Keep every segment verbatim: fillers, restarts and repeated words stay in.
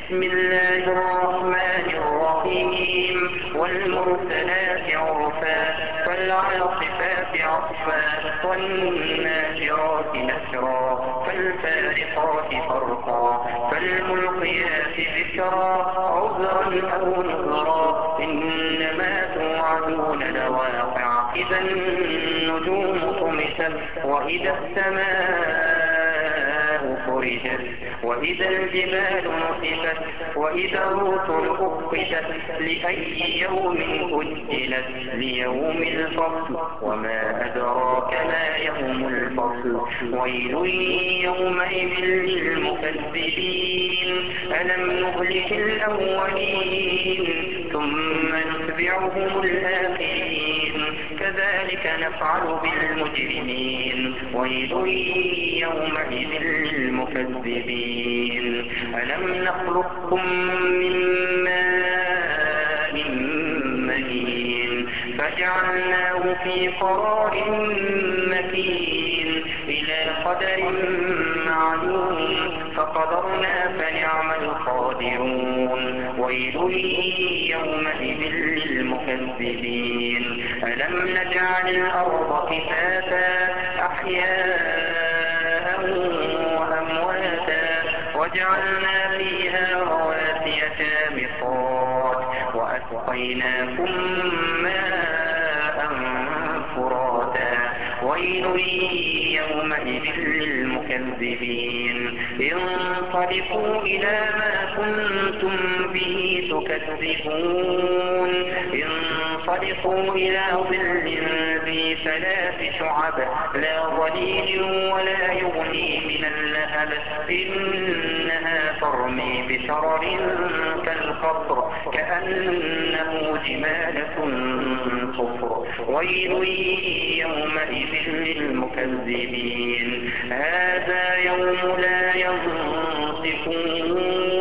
بسم الله الرحمن الرحيم والمرسلات عرفا فالعاصفات عصفا والناشرات نشرا فالفارقات فرقا فالملقيات ذكرا عذرا أو نذرا إنما توعدون لواقع إذا النجوم طمست وإذا السماء فرجت وإذا الجبال نصفت وإذا الرسل أقتت لأي يوم أجلت ليوم الفصل وما أدراك ما يوم الفصل ويل يومئذ للمكذبين ألم نهلك الأولين ثم نتبعهم الآخرين كذلك نفعل بالمجرمين ويل يومئذ للمكذبين ألم نخلقكم من ماء مهين فجعلناه في قرار مكين إلى قدر معلوم فقدرنا فنعم القادرون ويل يومئذ للمكذبين ألم نجعل الأرض كفاتا أحياء وأمواتا وجعلنا فيها رواسي شامخات وأسقيناكم ماء فراتا ويل يومئذ للمكذبين انطلقوا إلى ما كنتم به تكذبون انطلقوا إلى ظل ذي ثلاث شعب لا ظليل ولا يغني من اللهب إنها ترمي بشرر كالقصر كأنه جمالة صفر ويل يومئذ للمكذبين هذا يوم لا ينطقون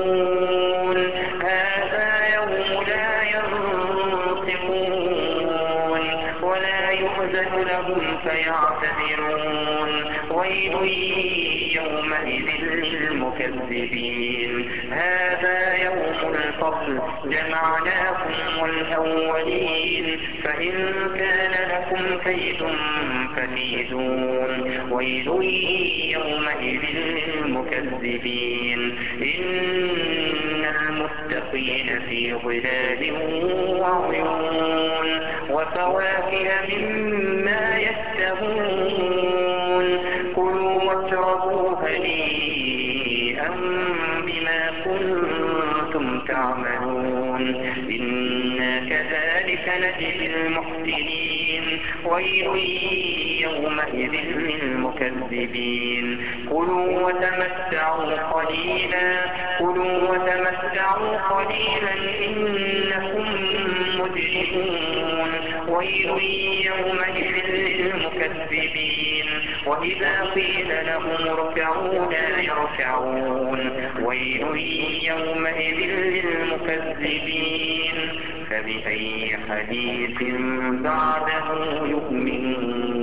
هذا يوم لا ينطقون ولا يؤذن لهم فيعتذرون ويل يومئذ للمكذبين هذا يوم الفصل جمعناكم والأولين فإن كان لكم كيد فكيدون ويل يومئذ للمكذبين إن المتقين في ظلال وعيون وفواكه مما يشتهون كلوا واشربوا هنيئا بما كنتم تعملون إنا كذلك نجزي المحسنين ويل يومئذ للمكذبين كلوا وتمتعوا قليلا كلوا وتمتعوا قليلا إنكم مجرمون ويل يومئذ للمكذبين وإذا قيل لهم اركعوا لا يركعون ويل يومئذ للمكذبين فبأي حديث بعده يؤمنون